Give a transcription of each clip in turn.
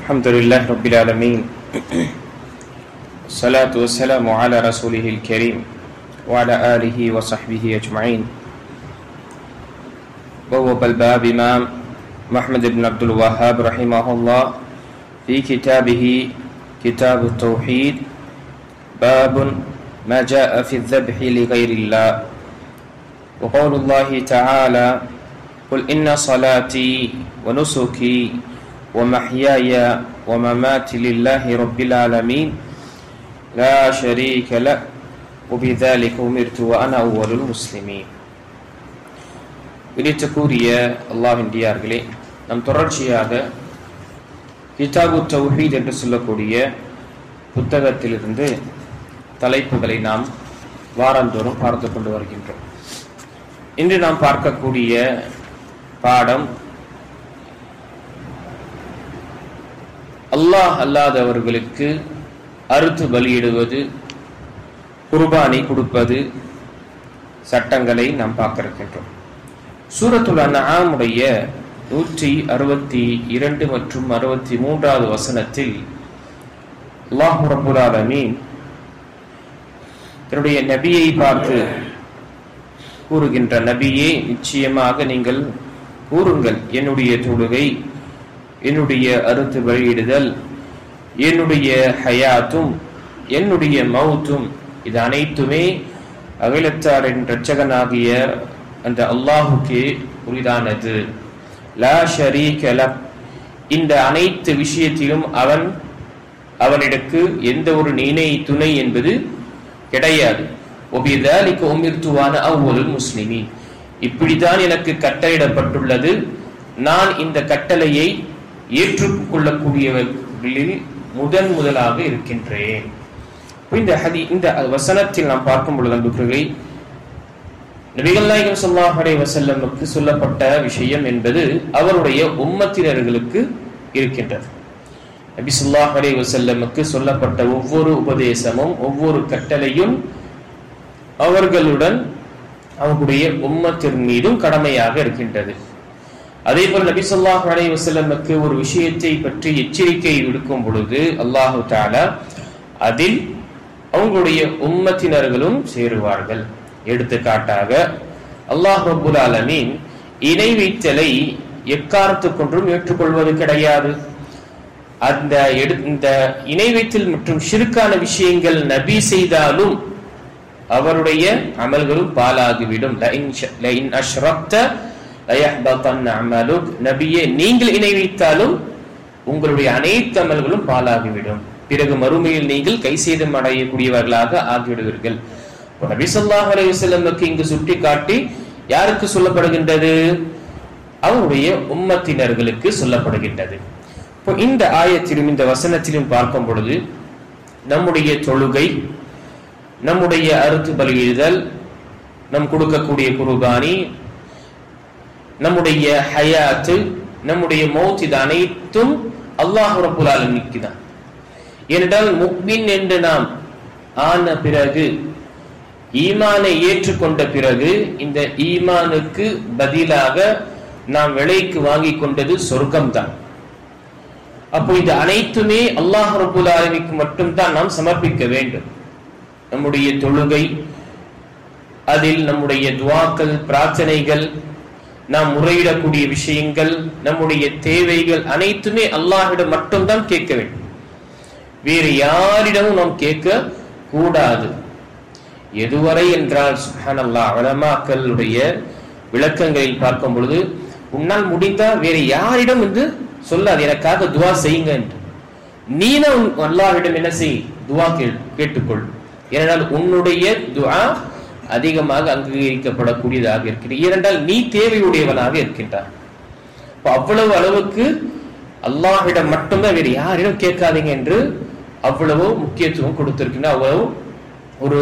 الحمد لله رب العالمين الصلاة والسلام على رسوله الكريم وعلى آله وصحبه أجمعين. بواب الباب إمام محمد بن عبد الوهاب رحمه الله في كتابه كتاب التوحيد باب ما جاء في الذبح لغير الله. وقول الله تعالى قل إن صلاتي ونسكي ومحياي ومماتي لله رب العالمين لا شريك له وبذلك أمرت وأنا أول المسلمين. இடித்துக்கூறிய அல்லாஹ்வின் டியார்களே, நம் தொடர்ச்சியாக கிதாபு தௌஹீத் என்று சொல்லக்கூடிய புத்தகத்திலிருந்து தலைப்புகளை நாம் வாரந்தோறும் பார்த்து கொண்டு வருகின்றோம். இன்று நாம் பார்க்கக்கூடிய பாடம் அல்லாஹ் அல்லாதவர்களுக்கு அறுத்து பலியிடுவது, குர்பானி கொடுப்பது சட்டங்களை நாம் பார்க்க இருக்கின்றோம். சூரத்துல் அன்ஆம் உடைய 162 மற்றும் 63வது வசனத்தில் அல்லாஹ் ரப்பல் ஆலமீன் தன்னுடைய நபியை பார்த்து கூறுகின்ற, நபியே, நிச்சயமாக நீங்கள் கூறுங்கள், என்னுடைய தொழுகை, என்னுடைய அறுத்து பலியிடுதல், என்னுடைய ஹயாத்தும் என்னுடைய மௌத்தும், இது அனைத்துமே அகிலத்தாரின் இரட்சகனாகிய அந்த அல்லாஹுக்கே உரிதானது. லா ஷரீக லஹ், இந்த அனைத்து விஷயத்திலும் அவனிடக்கு எந்த ஒரு இணை துணை என்பது கிடையாது. وَبِذَلِكَ أُمِرْتُ وَأَنَا أَوَّلُ الْمُسْلِمِينَ, இப்படித்தான் எனக்கு கட்டளையிடப்பட்டுள்ளது, நான் இந்த கட்டளையை ஏற்றுக்கொள்ளக்கூடியவர்களில் முதலாக இருக்கின்றேன். இந்த வசனத்தில் நாம் பார்க்கும் பொழுது அன்புகளே, நபிகள் நாயகம் ஸல்லல்லாஹு அலைஹி வஸல்லமுக்கு சொல்லப்பட்ட விஷயம் என்பது அவருடைய உம்மத்தினர்களுக்கு இருக்கின்றது. நபி ஸல்லல்லாஹு அலைஹி வஸல்லமுக்கு சொல்லப்பட்ட ஒவ்வொரு உபதேசமும் ஒவ்வொரு கட்டளையும் அவர்களுடன் அவர்களுடைய உம்மத்தின் மீதும் கடமையாக இருக்கின்றது. அதே போல நபி ஸல்லல்லாஹு அலைஹி வஸல்லமுக்கு ஒரு விஷயத்தை பற்றி எச்சரிக்கை விடுக்கும் பொழுது அல்லாஹு தஆலா அதில் அவங்களுடைய உம்மத்தினர்களும் சேருவார்கள். எடுத்துக்காட்டாக அல்லாஹ் ரப்பல் ஆலமீன் இணை வைத்தலை எக்காரணத்துக் கொண்டும் ஏற்றுக்கொள்வது கிடையாது. இந்த இணை வைத்தல் மற்றும் ஷிர்கான விஷயங்கள் நபி செய்தாலும் அவருடைய அமல்களும் பாலாகிவிடும். லஇன் அஷ்ரக்த லயஹ்பதன்ன அமலுக், நபியே, நீங்கள் இணை வைத்தாலும் உங்களுடைய அனைத்து அமல்களும் பாலாகிவிடும், பிறகு மறுமையில் நீங்கள் கை சேதம் அடையக்கூடியவர்களாக ஆகிவிடுவீர்கள். நபி ஸல்லல்லாஹு அலைஹி வஸல்லமுக்கு இங்கு சுட்டி காட்டி யாருக்கு சொல்லப்படுகின்றது? அவருடைய உம்மத்தினர்களுக்கு சொல்லப்படுகின்றது. இப்போ இந்த ஆயத்திலும் இந்த வசனத்திலும் பார்க்கும் பொழுது நம்முடைய தொழுகை, நம்முடைய அறுத்து பலியிடுதல், நம் கொடுக்கக்கூடிய குர்பானி, நம்முடைய ஹயாத்து, நம்முடைய மௌத், இது அனைத்தும் அல்லாஹ் ரப்பல் ஆலமீனுக்கு தான். ஏனென்றால் முக்மின் என்று நாம் ஆன பிறகு, ஈமானை ஏற்றுக்கொண்ட பிறகு, இந்த ஈமானுக்கு பதிலாக நாம் விலைக்கு வாங்கி கொண்டது சொர்க்கம்தான். அப்போ இது அனைத்துமே அல்லாஹ் ரப்பல் ஆலமீனுக்கு மட்டும்தான் நாம் சமர்ப்பிக்க வேண்டும். நம்முடைய தொழுகை, அதில் நம்முடைய துஆக்கள், பிரார்த்தனைகள், நாம் முறையிடக்கூடிய விஷயங்கள், நம்முடைய தேவைகள் அனைத்துமே அல்லாஹ்விடம் மட்டும்தான் கேட்க வேண்டும். வேறு யாரிடமும் நாம் கேட்க கூடாது. எதுவரை என்றால் சுப்ஹானல்லாஹ், உலமாக்களுடைய விளக்கங்களில் பார்க்கும் பொழுது, உன்னால் முடிந்தால் வேறு யாரிடம் என்று சொல்லாது, எனக்காக துஆ செய்யுங்க என்று. நீனும் அல்லாஹ்விடம் என்ன செய்? துஆ கேட்டுக்கொள். ஏனென்றால் உன்னுடைய துஆ அதிகமாக அங்கீகரிக்கப்படக்கூடியதாக இருக்கிறது. ஏனென்றால் நீ தேவையுடையவனாக இருக்கின்றார். அவ்வளவு அளவுக்கு அல்லாஹ்விடம் மட்டும்தான், வேறு யாரிடம் கேட்காதீங்க என்று அவ்வளவு முக்கியத்துவம் கொடுத்திருக்கின்ற அவ்வளவு ஒரு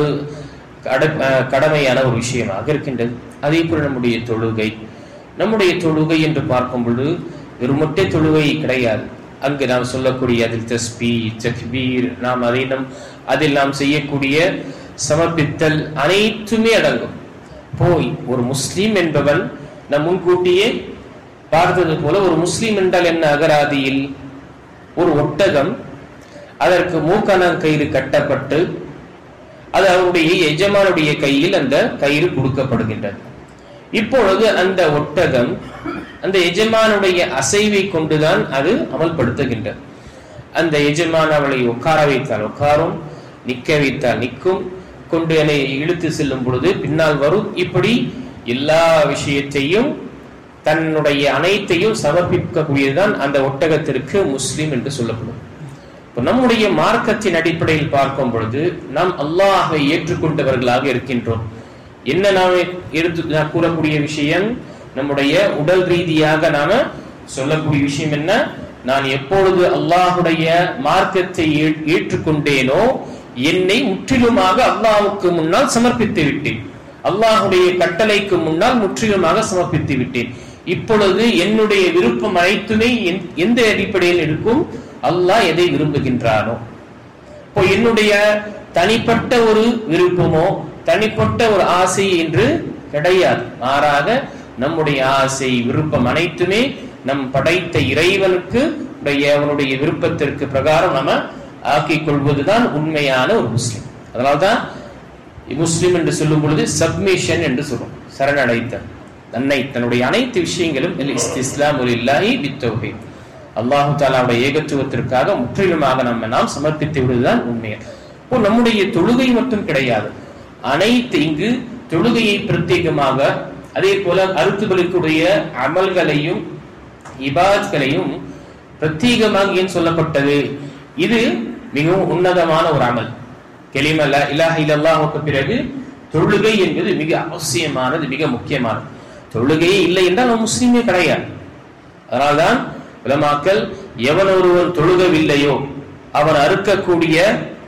கடமையான ஒரு விஷயமாக இருக்கின்றது. அதே போல நம்முடைய தொழுகை என்று பார்க்கும் பொழுது ஒரு மொட்டை தொழுகை கிடையாது. அங்கு நாம் சொல்லக்கூடிய அதில் தஸ்பீ, தக்பீர், அதில் நாம் செய்யக்கூடிய சமர்ப்பித்தல் அனைத்துமே அடங்கும். போய் ஒரு முஸ்லீம் என்பவன் நம் முன்கூட்டியே பார்த்தது போல, ஒரு முஸ்லீம் என்றால் என்ன? அகராதியில் ஒரு ஒட்டகம், அதற்கு மூக்கணம் கயிறு கட்டப்பட்டு அது அவருடைய எஜமானுடைய கையில் அந்த கயிறு கொடுக்கப்படுகின்றது. இப்பொழுது அந்த ஒட்டகம் அந்த எஜமானுடைய அசைவை கொண்டுதான் அது அமல்படுத்துகின்றது. அந்த எஜமான் அவளை உட்கார வைத்தால் உட்காரும், நிக்க வைத்தால் நிற்கும், கொண்டு என்னை இழுத்து செல்லும் பொழுது பின்னால் வரும். இப்படி எல்லா விஷயத்தையும் தன்னுடைய அனைத்தையும் சமர்ப்பிக்கக்கூடியதுதான் அந்த ஒட்டகத்திற்கு முஸ்லிம் என்று சொல்லப்படும். நம்முடைய மார்க்கத்தின் அடிப்படையில் பார்க்கும் பொழுது நாம் அல்லாஹை ஏற்றுக்கொண்டவர்களாக இருக்கின்றோம். என்ன நாம் கூறக்கூடிய விஷயம், நம்முடைய உடல் ரீதியாக நாம சொல்லக்கூடிய விஷயம் என்ன, நான் எப்பொழுது அல்லாஹுடைய மார்க்கத்தை ஏற்றுக்கொண்டேனோ என்னை முற்றிலுமாக அல்லாஹுக்கு முன்னால் சமர்ப்பித்து விட்டேன், அல்லாஹுடைய கட்டளைக்கு முன்னால் முற்றிலுமாக சமர்ப்பித்து விட்டேன். இப்பொழுது என்னுடைய விருப்பம் அனைத்துமே எந்த அடிப்படையில் இருக்கும், அல்லாஹ் எதை விரும்புகின்றானோ. இப்போ என்னுடைய தனிப்பட்ட ஒரு விருப்பமோ தனிப்பட்ட ஒரு ஆசை என்று கிடையாது. மாறாக நம்முடைய ஆசை விருப்பம் அனைத்துமே நம் படைத்த இறைவனுக்கு அவனுடைய விருப்பத்திற்கு பிரகாரம் நம்ம ஆக்கிக் கொள்வதுதான் உண்மையான ஒரு முஸ்லிம். அதனால்தான் முஸ்லிம் என்று சொல்லும் பொழுது சப்மிஷன் என்று சொல்லும், சரணடைத்தல், தன்னுடைய அனைத்து விஷயங்களும் அல்லாஹு தஆலாவுடைய ஏகத்துவத்திற்காக முற்றிலுமாக நாம் சமர்ப்பித்து விடுவதுதான் உண்மை. இப்போ நம்முடைய தொழுகை மட்டும் கிடையாது, அனைத்து இங்கு தொழுகையை பிரத்யேகமாக, அதே போல அறுத்துபலிக்குடைய அமல்களையும் இபாத்களையும் பிரத்யேகமாக ஏன் சொல்லப்பட்டது? இது மிகவும் உன்னதமான ஒரு அமல். கலிமா லா இலாஹ இல்லல்லாஹ்வுக்கு பிறகு தொழுகை என்பது மிக அவசியமானது, மிக முக்கியமானது. தொழுகையே இல்லை என்றால் அவன் முஸ்லிமே கிடையாது. அதனால்தான் உலமாக்கள் எவன் ஒருவன் தொழுகவில்லையோ அவன் அறுக்கக்கூடிய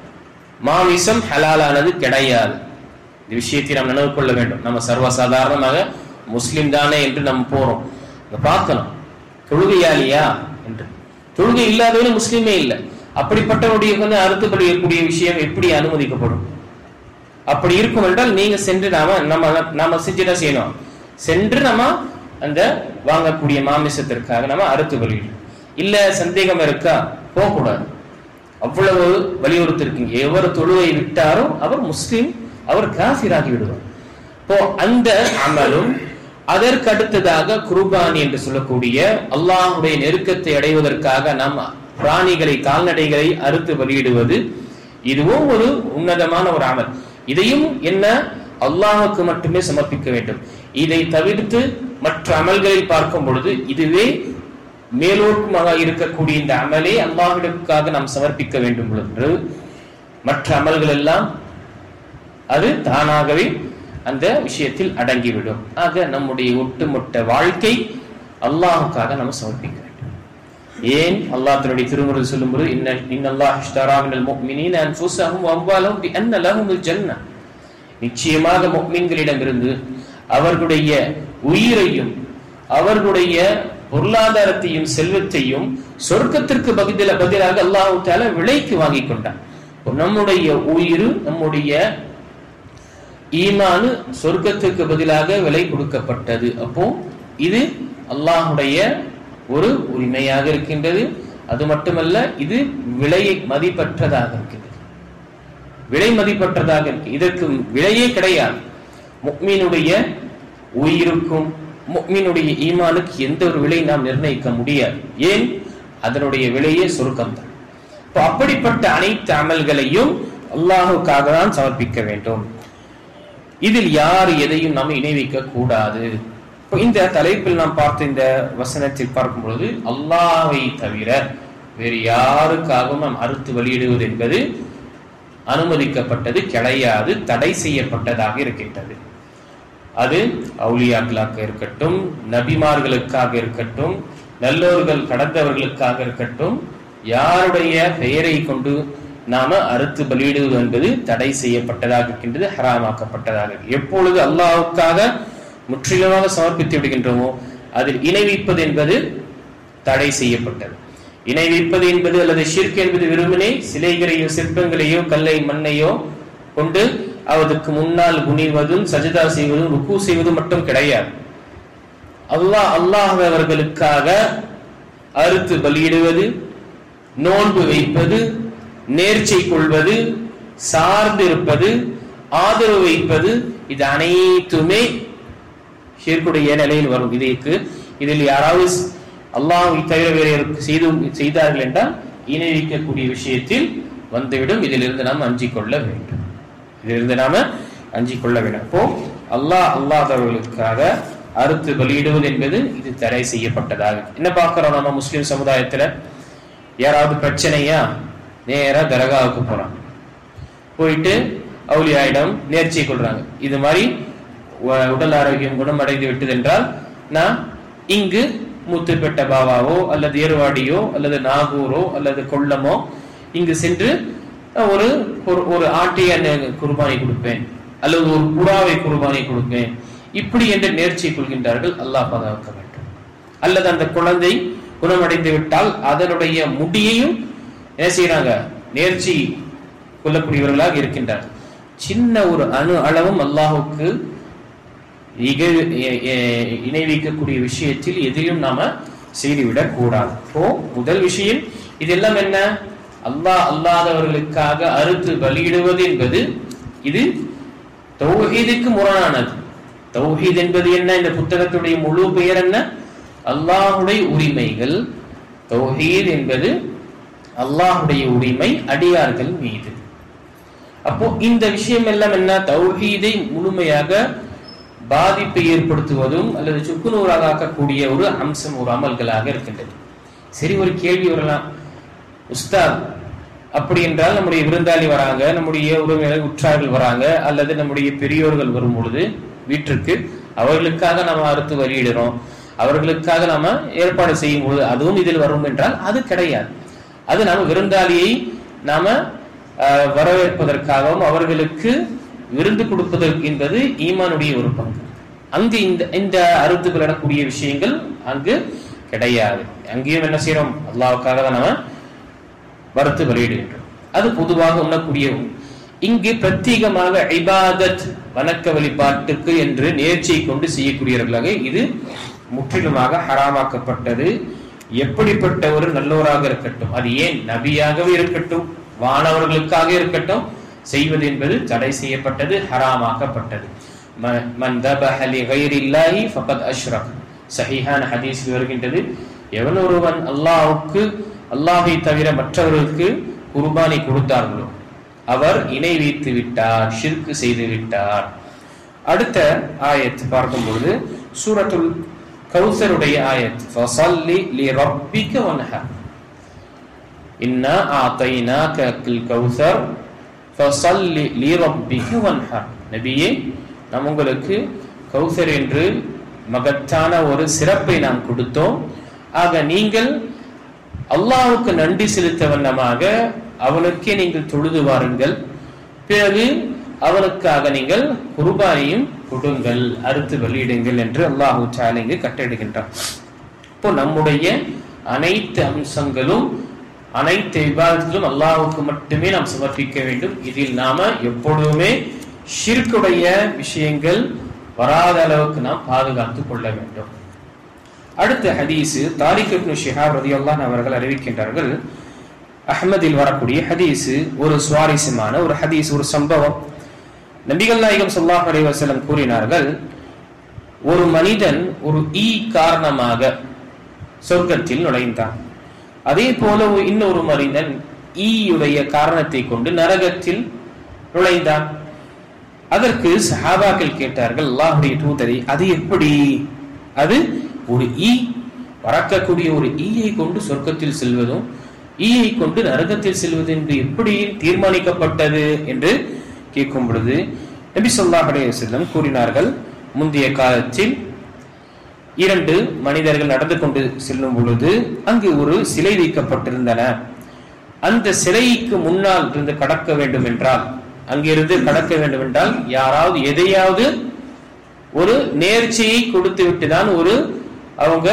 மாமிசம் ஹலாலானது கிடையாது. இந்த விஷயத்தை நாம் நினைவு கொள்ள வேண்டும். நம்ம சர்வசாதாரணமாக முஸ்லிம் தானே என்று நம்ம போறோம், பார்க்கணும் தொழுகையாளியா என்று. தொழுகை இல்லாதவனே முஸ்லிமே இல்லை. அப்படிப்பட்டவருடைய அறுத்துப்படக்கூடிய விஷயம் எப்படி அனுமதிக்கப்படும்? அப்படி இருக்கும் என்றால் நீங்க சென்று நாம செஞ்சுதான் செய்யணும். சென்று நம்ம அந்த வாங்கக்கூடிய மாமிசத்திற்காக நம்ம அறுத்து பலியிடும். இல்ல சந்தேகம் இருக்கா, போகக்கூடாது. அவ்வளவு வலியுறுத்தி இருக்கீங்க. எவர் தொழுவை விட்டாரோ அவர் முஸ்லிம், அவர் காஃபிராகி விடுவார். இப்போ அந்த அமலும் அதற்கு அடுத்ததாக குர்பானி என்று சொல்லக்கூடிய அல்லாஹுடைய நெருக்கத்தை அடைவதற்காக நாம் பிராணிகளை, கால்நடைகளை அறுத்து பலியிடுவது, இதுவும் ஒரு உன்னதமான ஒரு அமல். இதையும் என்ன அல்லாஹுக்கு மட்டுமே சமர்ப்பிக்க வேண்டும். இதை தவிர்த்து மற்ற அமல்களை பார்க்கும் பொழுது இதுவே மேலோட்டமாக இருக்கக்கூடிய இந்த அமலே அல்லாஹ்விற்காக நாம் சமர்ப்பிக்க வேண்டும் என்று மற்ற அமல்கள் எல்லாம் அது தானாகவே அந்த விஷயத்தில் அடங்கிவிடும். ஆக நம்முடைய ஒட்டுமொத்த வாழ்க்கை அல்லாஹுக்காக நம்ம சமர்ப்பிக்க வேண்டும். ஏன் அல்லாஹ் தன்னுடைய திருமுறையில் சொல்லும்போது இன்னல்லாஹ் இஷ்தரா மினல் முஃமினீன அன்ஃபுஸஹும் வ அம்வாலஹும் பிஅன்ன லஹுமுல் ஜன்னah, நிச்சயமாக முஃமின்களிடமிருந்து அவர்களுடைய உயிரையும் அவர்களுடைய பொருளாதாரத்தையும் செல்வத்தையும் சொர்க்கத்திற்கு பதிலாக அல்லாஹ் தஆலா விலைக்கு வாங்கி கொண்டான். நம்முடைய உயிர், நம்முடைய ஈமான் சொர்க்கத்துக்கு பதிலாக விலை கொடுக்கப்பட்டது. அப்போ இது அல்லாஹுடைய ஒரு உரிமையாக இருக்கின்றது. அது மட்டுமல்ல, இது விலை மதிப்பற்றதாக இருக்கின்றது, விலை மதிப்பற்றதாக இருக்கு. இதற்கு விலையே கிடையாது. முஃமினுடைய உயிருக்கும் முஃமினுடைய ஈமானுக்கு எந்த ஒரு விலை நாம் நிர்ணயிக்க முடியாது. ஏன்? அதனுடைய விலையே சொர்க்கம் தான். இப்போ அப்படிப்பட்ட அனைத்து அமல்களையும் அல்லாஹுக்காக தான் சமர்ப்பிக்க வேண்டும். இதில் யார் எதையும் நாம் இணை வைக்க கூடாது. இப்போ இந்த தலைப்பில் நாம் பார்த்த இந்த வசனத்தில் பார்க்கும் பொழுது அல்லாஹ்வை தவிர வேறு யாருக்காகவும் நாம் அறுத்து வெளியிடுவது என்பது அனுமதிக்கப்பட்டது கிடையாது, தடை செய்யப்பட்டதாக இருக்கின்றது. அது அவுலியாக்களாக இருக்கட்டும், நபிமார்களுக்காக இருக்கட்டும், நல்லோர்கள் கடந்தவர்களுக்காக இருக்கட்டும், யாருடைய பெயரை கொண்டு நாம அறுத்து பலியிடுவது என்பது தடை செய்யப்பட்டதாக இருக்கின்றது, ஹராமாக்கப்பட்டதாக. எப்பொழுது அல்லாஹ்வுக்காக முற்றிலுமாக சமர்ப்பித்து விடுகின்றோமோ அதில் இணை வைப்பது என்பது தடை செய்யப்பட்டது. இணை வைப்பது என்பது அல்லது ஷிர்க் என்பது வெறுமனே சிலைகளையோ சிற்பங்களையோ கல்லை மண்ணையோ கொண்டு அவருக்கு முன்னால் குனிவதும் சஜதா செய்வதும் ருக்கு செய்வதும் மட்டும் கிடையாது. அல்லாஹ் அவர்களுக்காக அறுத்து பலியிடுவது, நோன்பு வைப்பது, நேர்ச்சை கொள்வது, சார்ந்து இருப்பது, ஆதரவு வைப்பது, இது அனைத்துமே ஷிர்க்குடைய நிலையில் வரும். இதில் யாராவது அல்லாஹ்வை தவிர வேறு செய்தார்கள் என்றால் இணை வைக்கக்கூடிய விஷயத்தில் வந்துவிடும். இதிலிருந்து நாம் அஞ்சிக் கொள்ள வேண்டும். அப்போ அல்லாதவர்களுக்காக அறுத்து பலியிடுவது என்பது இது தடை செய்யப்பட்டதாக. என்ன பார்க்கிறோம் நம்ம முஸ்லிம் சமுதாயத்துல? யாராவது பிரச்சனையா நேரா தர்காவுக்கு போறாங்க, போயிட்டு அவுலியாயிடம் நேர்ச்சை கொள்றாங்க. இது மாதிரி உடல் ஆரோக்கியம் குணமடைந்து விட்டது என்றால் நான் இங்கு முத்துப்பெட்ட பாவாவோ அல்லது ஏர்வாடியோ அல்லது நாகூரோ அல்லது கொல்லமோ இங்கு சென்று ஒரு ஆட்டையை குர்பானை கொடுப்பேன் அல்லது ஒரு புறாவை குர்பானை கொடுப்பேன், இப்படி என்று நேர்ச்சை கொள்கின்றார்கள். அல்லாஹ் பாதுகாக்க வேண்டும். அல்லது அந்த குழந்தை குணமடைந்து விட்டால் அதனுடைய முடியையும் என்ன செய்யறாங்க, நேர்ச்சி கொள்ளக்கூடியவர்களாக இருக்கின்றார்கள். சின்ன ஒரு அணு அளவும் அல்லாஹுக்கு இணை வைக்கக்கூடிய விஷயத்தில் எதிலும் நாம செய்துவிடக் கூடாது. இப்போ முதல் விஷயம் இதெல்லாம் என்ன? அல்லாதவர்களுக்காக அறுத்து பலியிடுவது என்பது இது தௌஹீதுக்கு முரணானது. தௌஹீத் என்பது என்ன? இந்த புத்தகத்துடைய முழு பெயர் என்ன? அல்லாஹுடைய உரிமைகள். தௌஹீத் என்பது அல்லாஹுடைய உரிமை அடியார்கள் மீது. அப்போ இந்த விஷயம் எல்லாம் என்ன? தௌஹீதை முழுமையாக பாதிப்பை ஏற்படுத்துவதும் அல்லது சுக்குநூறாக ஆக்கக்கூடிய ஒரு அம்சம், ஒரு அமல்களாக இருக்கின்றது. சரி, ஒரு கேள்வி வரலாம், உஸ்தாத் அப்படி என்றால் நம்முடைய விருந்தாளி வராங்க, நம்முடைய உறவினர்கள் உற்றார்கள் வராங்க, அல்லது நம்முடைய பெரியோர்கள் வரும் பொழுது வீட்டிற்கு அவர்களுக்காக நாம அறுத்து வெளியிடுறோம், அவர்களுக்காக நாம ஏற்பாடு செய்யும் பொழுது அதுவும் இதில் வரும் என்றால் அது கிடையாது. அது நாம விருந்தாளியை நாம வரவேற்பதற்காகவும் அவர்களுக்கு விருந்து கொடுப்பதற்கு என்பது ஈமானுடைய ஒரு பங்கு. அங்கு இந்த அறுத்து விடக்கூடிய விஷயங்கள் அங்கு கிடையாது. அங்கேயும் என்ன செய்யறோம்? அல்லாஹ்வுக்காக தான் நாம வறுத்து வெளியிடுகின்றோம். அது பொதுவாக உண்ணக்கூடிய. இங்கு பிரத்யேகமாக இபாதத், வணக்க வழிபாட்டுக்கு என்று நேர்ச்சியை கொண்டு செய்யக்கூடியவர்களாக இது முற்றிலுமாக ஹராமாக்கப்பட்டது. எப்படிப்பட்ட ஒரு நல்லோராக இருக்கட்டும், அது ஏன் நபியாகவே இருக்கட்டும், வானவர்களுக்காக இருக்கட்டும், செய்வது என்பது தடை செய்யப்பட்டது, ஹராமாக்கப்பட்டது. மன் தபஹ லிகைரில்லாஹி ஃபகத் அஷ்ரக், சஹீஹான ஹதீஸில் வருகின்றது, எவன் ஒருவன் அல்லாஹை தவிர மற்றவர்களுக்கு குர்பானி கொடுத்தார்களோ அவர் இணை வைத்து விட்டார், ஷிர்க் செய்து விட்டார். அடுத்த ஆயத் பார்க்கும் பொழுது சூரத்துல் கௌசருடைய ஆயத், ஃபஸல்லி லிரப்பிக வன்ஹர், இன்னா ஆதைனாகல் கௌசர் ஃபஸல்லி லிரப்பிக வன்ஹர். நபியே, நாம் உங்களுக்கு கௌசர் என்று மகத்தான ஒரு சிறப்பை நாம் கொடுத்தோம். ஆக நீங்கள் அல்லாஹ்வுக்கு நன்றி செலுத்த வண்ணமாக அவனுக்கே நீங்கள் தொழுது வாருங்கள், பிறகு அவனுக்காக நீங்கள் குர்பானியும் கொடுங்கள், அறுத்து வெளியிடுங்கள் என்று அல்லாஹ் தஆலா இங்கு கட்டளையிடுகின்றார். இப்போ நம்முடைய அனைத்து அம்சங்களும் அனைத்து இபாதத்திலும் அல்லாஹ்வுக்கு மட்டுமே நாம் சமர்ப்பிக்க வேண்டும். இதில் நாம எப்பொழுதுமே ஷிர்க்குடைய விஷயங்கள் வராத அளவுக்கு நாம் பாதுகாத்துக் கொள்ள வேண்டும். அடுத்த ஹதீஸ், தாரிக் இப்னு ஷிஹாப் ரலியல்லாஹு அவர்கள் அறிவிக்கின்றார்கள், அஹ்மதில் வரக்கூடிய ஹதீஸ், ஒரு சுவாரஸ்யமான ஒரு ஹதீஸ், ஒரு சம்பவம். நபிகள் நாயகம் ஸல்லல்லாஹு அலைஹி வஸல்லம் கூறினார்கள், ஒரு மனிதன் ஒரு ஈ காரணமாக சொர்க்கத்தில் நுழைந்தான். அதே போல இன்னொரு மனிதன் ஈயுடைய காரணத்தை கொண்டு நரகத்தில் நுழைந்தான். அதற்கு சஹாபாக்கள் கேட்டார்கள், அல்லாஹ்வுடைய தூதரே, அது எப்படி? அது ஒரு ஈ, பறக்கக்கூடிய ஒரு ஈயை கொண்டு சொர்க்கத்தில் செல்வதும் ஈயை கொண்டு நரகத்தில் செல்வது என்று எப்படி தீர்மானிக்கப்பட்டது என்று கேட்கும் பொழுது நபி ஸல்லல்லாஹு அலைஹி வஸல்லம் கூறினார்கள், முந்தைய காலத்தில் இரண்டு மனிதர்கள் நடந்து கொண்டு செல்லும் பொழுது அங்கு ஒரு சிலை வைக்கப்பட்டிருந்தன. அந்த சிலைக்கு முன்னால் இருந்து கடக்க வேண்டும் என்றால், அங்கிருந்து கடக்க வேண்டும் என்றால் யாராவது எதையாவது ஒரு நேர்ச்சியை கொடுத்து விட்டுதான் அவங்க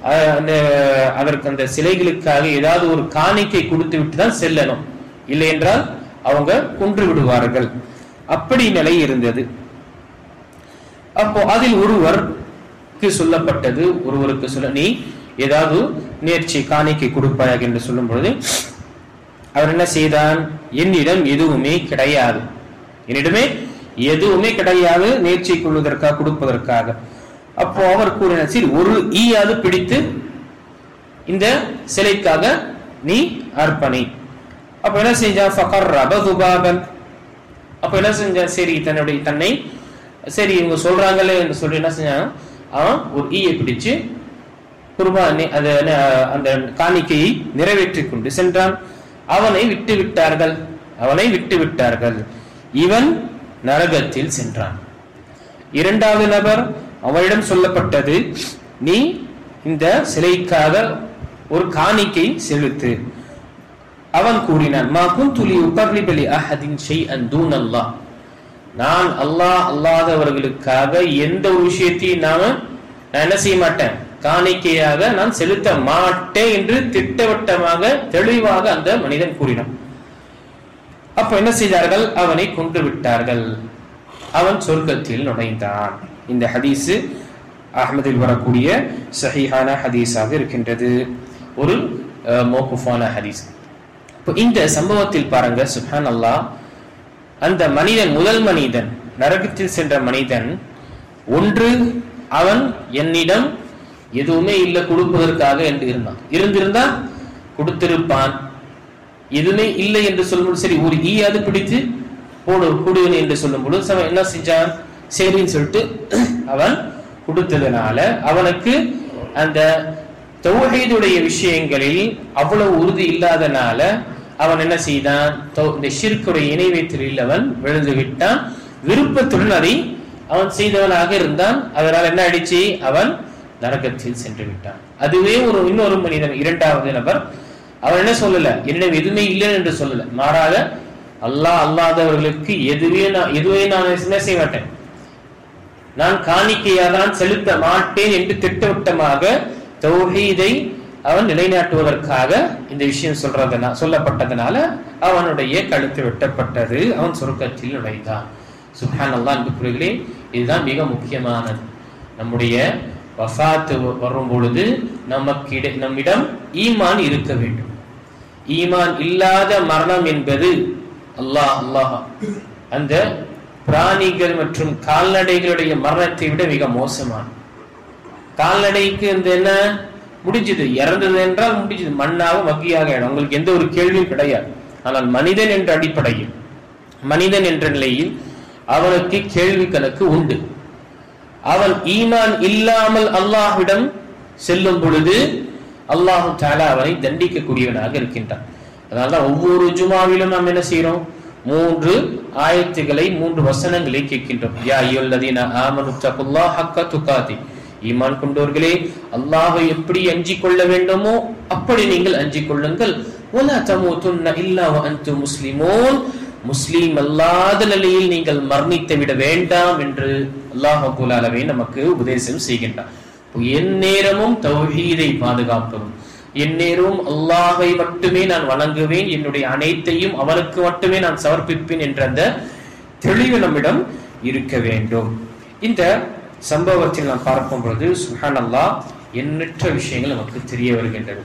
அதற்கு அந்த சிலைகளுக்காக ஏதாவது ஒரு காணிக்கை கொடுத்து விட்டுதான் செல்லணும், இல்லை என்றால் அவங்க கொன்று விடுவார்கள். அப்படி நிலை இருந்தது. அப்போ அதில் ஒருவருக்கு சொல்லப்பட்டது, நீ ஏதாவது நேர்ச்சி காணிக்கை கொடுப்பாயாக என்று சொல்லும் பொழுது அவர் என்ன செய்தான், என்னிடம் எதுவுமே கிடையாது, என்னிடமே எதுவுமே கிடையாது நேர்ச்சி கொள்வதற்காக கொடுப்பதற்காக. அப்போ அவர் கூறினார், சரி ஒரு ஈயாது பிடித்து இந்த சிலைக்காக நீ அர்ப்பணி. அப்ப என்ன செஞ்சான், ஃபகர்ரப துபாபன். அப்ப என்ன செஞ்சான், சரி தன்னை சரி இவங்க சொல்றாங்களே என்று சொல்லி என்ன செஞ்சான், அவன் ஒரு ஈயை பிடிச்சு குர்பானி அந்த காணிக்கையை நிறைவேற்றி கொண்டு சென்றான். அவனை விட்டு விட்டார்கள். இவன் நரகத்தில் சென்றான். இரண்டாவது நபர், அவனிடம் சொல்லப்பட்டது, நீ இந்த சிலைக்காக ஒரு காணிக்கை செலுத்து. அவன் கூறினான், மா குன்து லியுகர்ரிப லிஅஹதின் ஷைஅன் தூனல்லாஹ், நான் அல்லாஹ் அல்லாதவர்களுக்காக எந்த ஒரு விஷயத்தையும் நான் என்ன செய்ய மாட்டேன், காணிக்கையாக நான் செலுத்த மாட்டேன் என்று திட்டவட்டமாக தெளிவாக அந்த மனிதன் கூறினான். அப்ப என்ன செய்தார்கள், அவனை கொன்று விட்டார்கள். அவன் சொர்க்கத்தில் நுழைந்தான். இந்த ஹதீஸ் அஹ்மதில் வரக்கூடிய சஹீஹான ஹதீஸாக இருக்கின்றது, ஒரு மௌகூஃபான ஹதீஸ். இப்போ இந்த சம்பவத்தில் பாருங்க, சுப்ஹானல்லாஹ், அந்த மனிதன், முதல் மனிதன், நரகத்தில் சென்ற மனிதன், ஒன்று அவன் என்னிடம் எதுவுமே இல்லை கொடுப்பதற்காக என்று இருந்திருந்தா கொடுத்திருப்பான். எதுவுமே இல்லை என்று சொல்லும்போது, சரி ஒரு ஈயாது பிடித்து கொடுவேன் என்று சொல்லும் பொழுது என்ன செஞ்சான், சரின்னு சொல்லிட்டு அவன் கொடுத்ததுனால அவனுக்கு அந்த தௌஹீதுடைய விஷயங்களில் அவ்வளவு உறுதி இல்லாதனால அவன் என்ன செய்தான், இந்த ஷிர்க்குடைய இணை வைத்தலில் அவன் விழுந்து விட்டான். விருப்பத்துடன் அதை அவன் செய்தவனாக இருந்தான். அதனால் என்ன ஆயிடுச்சு, அவன் நரகத்தில் சென்று விட்டான். அதுவே இன்னொரு மனிதன், இரண்டாவது நபர், அவன் என்ன சொல்லல, என்னிடம் எதுவுமே இல்லை என்று சொல்லல, மாறாக அல்லாஹ் அல்லாதவர்களுக்கு எதுவே நான் என்ன செய்ய மாட்டேன், நான் காணிக்கையாக தான் செலுத்த மாட்டேன் என்று திட்டவட்டமாக தௌஹீதை அவன் நிலைநாட்டுவதற்காக இந்த விஷயம் சொல்லப்பட்டதனால அவனுடைய கழுத்து வெட்டப்பட்டது, அவன் சொர்க்கத்தில் நுழைந்தான். சுப்ஹானல்லாஹ் அன்புக்குரியவர்களே, இதுதான் மிக முக்கியமானது. நம்முடைய வஃபாத் வரும் பொழுது நம்மிடம் ஈமான் இருக்க வேண்டும். ஈமான் இல்லாத மரணம் என்பது அல்லாஹ் அந்த பிராணிகள் மற்றும் கால்நடைகளுடைய மரணத்தை விட மிக மோசமான. கால்நடைக்கு இந்த என்ன முடிஞ்சது, இறந்தது என்றால் முடிஞ்சது, மண்ணாக மக்கியாக, உங்களுக்கு எந்த ஒரு கேள்வியும் கிடையாது. ஆனால் மனிதன் என்ற அடிப்படையில், மனிதன் என்ற நிலையில் அவனுக்கு கேள்வி கணக்கு உண்டு. அவன் ஈமான் இல்லாமல் அல்லாஹ்விடம் செல்லும் பொழுது அல்லாஹு தஆலா அவனை தண்டிக்கக்கூடியவனாக இருக்கின்றான். அதனால்தான் ஒவ்வொரு ஜுமாவிலும் நாம் என்ன செய்யறோம், 3 ஆயத்துகளை 3 வசனங்களை கேட்கின்றோம். யா அய்யுல்லதீன ஆமனு தகுல்லாஹ ஹக்க துகாதி, ஈமான் கொண்டவர்களே அல்லாஹ்வை எப்படி அஞ்சிக் கொள்ள வேண்டுமோ அப்படி நீங்கள் அஞ்சிக் கொள்ளுங்கள். வலா தமூதுன்ன இல்லா வ அன்தும் முஸ்லிமூன், முஸ்லிம் அல்லாத நிலையில் நீங்கள் மரணித்து விட வேண்டாம் என்று அல்லாஹ் ரப்பல் ஆலமீன் நமக்கு உபதேசம் செய்கின்றார். எந்நேரமும் தௌஹீதை பாதுகாப்பதும், எந்நேரமும் அல்லாஹை மட்டுமே நான் வணங்குவேன், என்னுடைய அனைத்தையும் அவனுக்கு மட்டுமே நான் சமர்ப்பிப்பேன் என்ற அந்த தெளிவு நம்மிடம் இருக்க வேண்டும். இந்த சம்பவத்தில் நாம் பார்க்கும் பொழுது சுப்ஹானல்லாஹ் எண்ணற்ற விஷயங்கள் நமக்கு தெரிய வருகின்றது.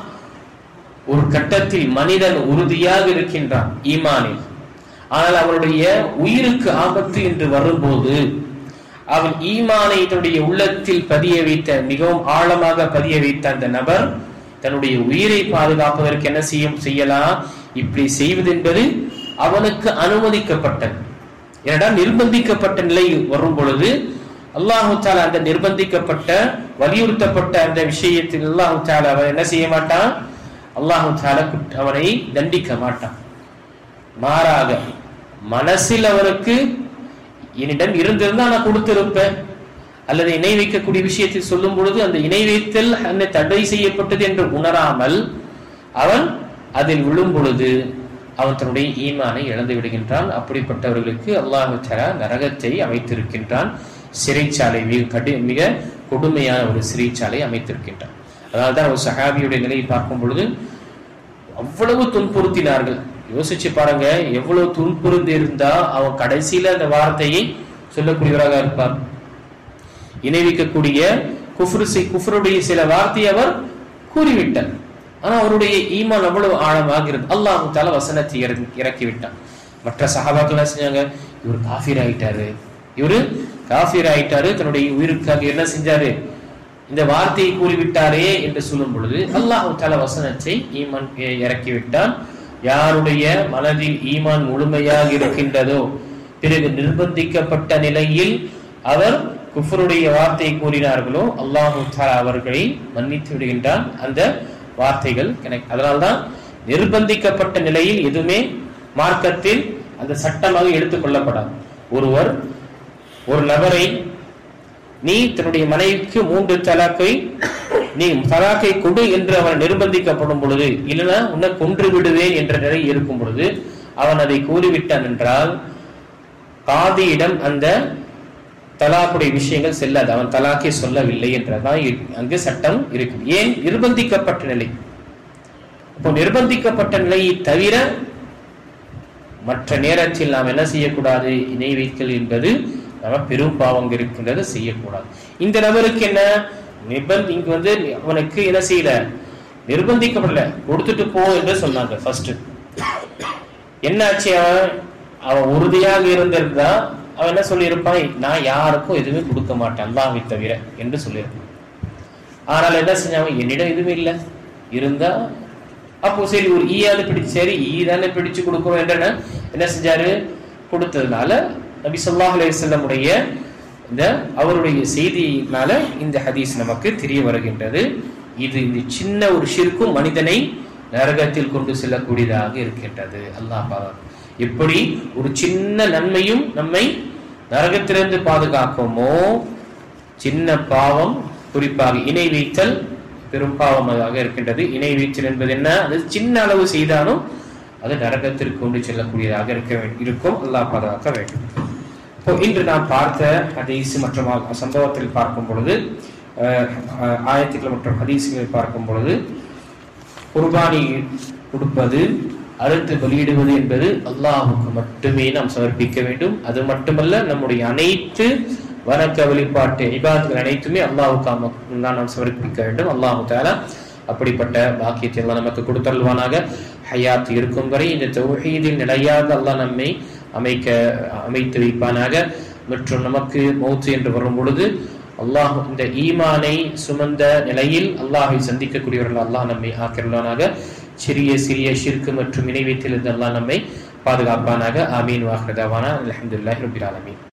ஒரு கட்டத்தில் மனிதன் உறுதியாக இருக்கின்றான் ஈமானில், ஆனால் அவனுடைய உயிருக்கு ஆபத்து என்று வரும்போது அவன் ஈமானை தன்னுடைய உள்ளத்தில் பதிய வைத்த, மிகவும் ஆழமாக பதிய வைத்த அந்த நபர் தன்னுடைய உயிரை பாதுகாப்பதற்கு என்ன செய்யலாம், இப்படி செய்வது என்பது அவனுக்கு அனுமதிக்கப்பட்டது. ஏனென்றால் நிர்பந்திக்கப்பட்ட நிலை வரும் பொழுது அல்லாஹு தஆலா அந்த நிர்பந்திக்கப்பட்ட, வலியுறுத்தப்பட்ட அந்த விஷயத்தில் அல்லாஹு தஆலா அவன் என்ன செய்ய மாட்டான், அல்லாஹு தஆலா அவனை தண்டிக்க மாட்டான். மாறாக மனசில் அவனுக்கு என்னிடம் இருந்திருந்தா நான் கொடுத்திருப்பேன், அல்லது இணை வைக்கக்கூடிய விஷயத்தில் சொல்லும் பொழுது அந்த இணை வைத்தல் தடை செய்யப்பட்டது என்று உணராமல் அவன் அதில் விழும் பொழுது அவன் தன்னுடைய ஈமானை இழந்து விடுகின்றான். அப்படிப்பட்டவர்களுக்கு அல்லாஹ் தஆலா நரகத்தை அமைத்திருக்கின்றான், சிறைச்சாலை, மிக கொடுமையான ஒரு சிறைச்சாலை அமைத்திருக்கின்றான். அதனால்தான் ஒரு சஹாபியுடைய நிலையை பார்க்கும் பொழுது அவ்வளவு துன்புறுத்தினார்கள். யோசிச்சு பாருங்க, எவ்வளவு துன்புறுத்தி இருந்தா அவன் கடைசியில அந்த வார்த்தையை சொல்லக்கூடியவராக இருப்பார். இணைவிக்கக்கூடிய குஃப்ருடைய சில வார்த்தையை அவர் கூறிவிட்டார். ஆனா அவருடைய ஈமான் அவ்வளவு ஆழமாகிறது. அல்லாஹ் தஆலா வசனத்தை இறக்கி விட்டான். மற்ற சஹாபாக்கள் என்ன செஞ்சாங்க? இவர் காஃபிர் ஆயிட்டாரு, தன்னுடைய உயிருக்காக என்ன செஞ்சாரு? இந்த வார்த்தையை கூறிவிட்டாரே என்று சொல்லும் பொழுது அல்லாஹ் தஆலா வசனத்தை ஈமான் இறக்கி விட்டான். யாருடைய மனதில் ஈமான் முழுமையாக இருக்கின்றதோ, பிறகு நிர்பந்திக்கப்பட்ட நிலையில் அவர் குஃப்ருடைய வார்த்தையை கூறினார்களோ, அல்லாஹ் தஆலா அவர்களை மன்னித்து விடுகின்றான். அந்த வார்த்தைகள் அதனால்தான் நிர்பந்திக்கப்பட்ட நிலையில் எதுவுமே மார்க்கத்தில் அந்த சட்டமாக எடுத்துக் கொள்ளப்படாது. ஒரு நபரை நீ தன்னுடைய மனைவிக்கு 3 தலாக்கை கொடு என்று அவன் நிர்பந்திக்கப்படும் பொழுது, இல்லைன்னா உன்னை கொன்று விடுவேன் என்ற நிலை இருக்கும் பொழுது அவன் அதை கூறிவிட்டான் என்றால் காதியிடம் அந்த தலாக்குடைய விஷயங்கள் செல்லாது. அவன் தலாக்கை சொல்லவில்லை என்றதான் அங்கு சட்டம் இருக்கு. ஏன்? நிர்பந்திக்கப்பட்ட நிலை. இப்போ நிர்பந்திக்கப்பட்ட நிலையை தவிர மற்ற நேரத்தில் நாம் என்ன செய்யக்கூடாது? இணை வைத்தல் என்பது நம்ம பெரும் பாவம் இருக்கின்றது, செய்யக்கூடாது. இந்த நபருக்கு என்ன இங்கு அவனுக்கு என்ன செய்யல, நிர்பந்திக்கப்படல, கொடுத்துட்டு போ என்று சொன்னாங்க. ஃபர்ஸ்ட் என்னாச்சு? அவன் உறுதியாக இருந்திருந்தா அவன் என்ன சொல்லியிருப்பான்? நான் யாருக்கும் எதுவுமே கொடுக்க மாட்டேன் அல்லாஹ்வை தவிர என்று சொல்லியிருப்பான். ஆனால் என்ன செஞ்சாங்க? என்னிடம் எதுவுமே இல்லை இருந்தா அப்போ சரி ஒரு ஈயாவது பிடிச்சு, சரி ஈதானே பிடிச்சு கொடுக்கணும் என்ற என்ன செஞ்சாரு? கொடுத்ததுனால நபி ஸல்லல்லாஹு அலைஹி வஸல்லம் உடைய இந்த அவருடைய செய்தியினால இந்த ஹதீஸ் நமக்கு தெரிய வருகின்றது. இது இந்த சின்ன ஒரு ஷிர்க்கும் மனிதனை நரகத்தில் கொண்டு செல்லக்கூடியதாக இருக்கின்றது. அல்லாஹ் பாதுகாக்கும். எப்படி ஒரு சின்ன நன்மையும் நம்மை நரகத்திலிருந்து பாதுகாக்குமோ, சின்ன பாவம், குறிப்பாக இணை வைத்தல் பெரும் பாவமாக இருக்கின்றது. இணை வைத்தல் என்பது என்ன? அது சின்ன அளவு செய்தாலும் அது நரகத்திற்கு கொண்டு செல்லக்கூடியதாக இருக்கும். அல்லாஹ் பாதுகாக்க வேண்டும். இப்போ இன்று நாம் பார்த்த ஹதீஸ் மற்றும் சம்பவத்தில் பார்க்கும் பொழுது, ஆயத்துக்கள் மற்றும் ஹதீஸ்களை பார்க்கும் பொழுது, குர்பானி கொடுப்பது, அறுத்து பலியிடுவது என்பது அல்லாஹுக்கு மட்டுமே நாம் சமர்ப்பிக்க வேண்டும். அது மட்டுமல்ல, நம்முடைய அனைத்து வணக்க வழிபாட்டு இபாதத்துகள் அனைத்துமே அல்லாஹுக்கு நாம் சமர்ப்பிக்க வேண்டும். அல்லாஹு தஆலா அப்படிப்பட்ட பாக்கியத்தை எல்லாம் நமக்கு கொடுத்தருள்வானாக. ஹயாத் இருக்கும் வரை இந்த தௌஹீதில் நிலையாக அல்லாஹ் நம்மை அமைத்து வைப்பானாக. மற்றும் நமக்கு மௌத் என்று வரும் பொழுது அல்லாஹ் இந்த ஈமானை சுமந்த நிலையில் அல்லாஹை சந்திக்கக்கூடியவர்கள் அல்லாஹ் நம்மை ஆக்கிரலானாக. சிறிய சிறிய ஷிர்க் மற்றும் இணை வைத்தலிருந்து அல்லாஹ் நம்மை பாதுகாப்பானாக. ஆமீன். வாஹிர் தஅவானா அல்ஹம்துலில்லாஹி ரப்பில் ஆலமீன்.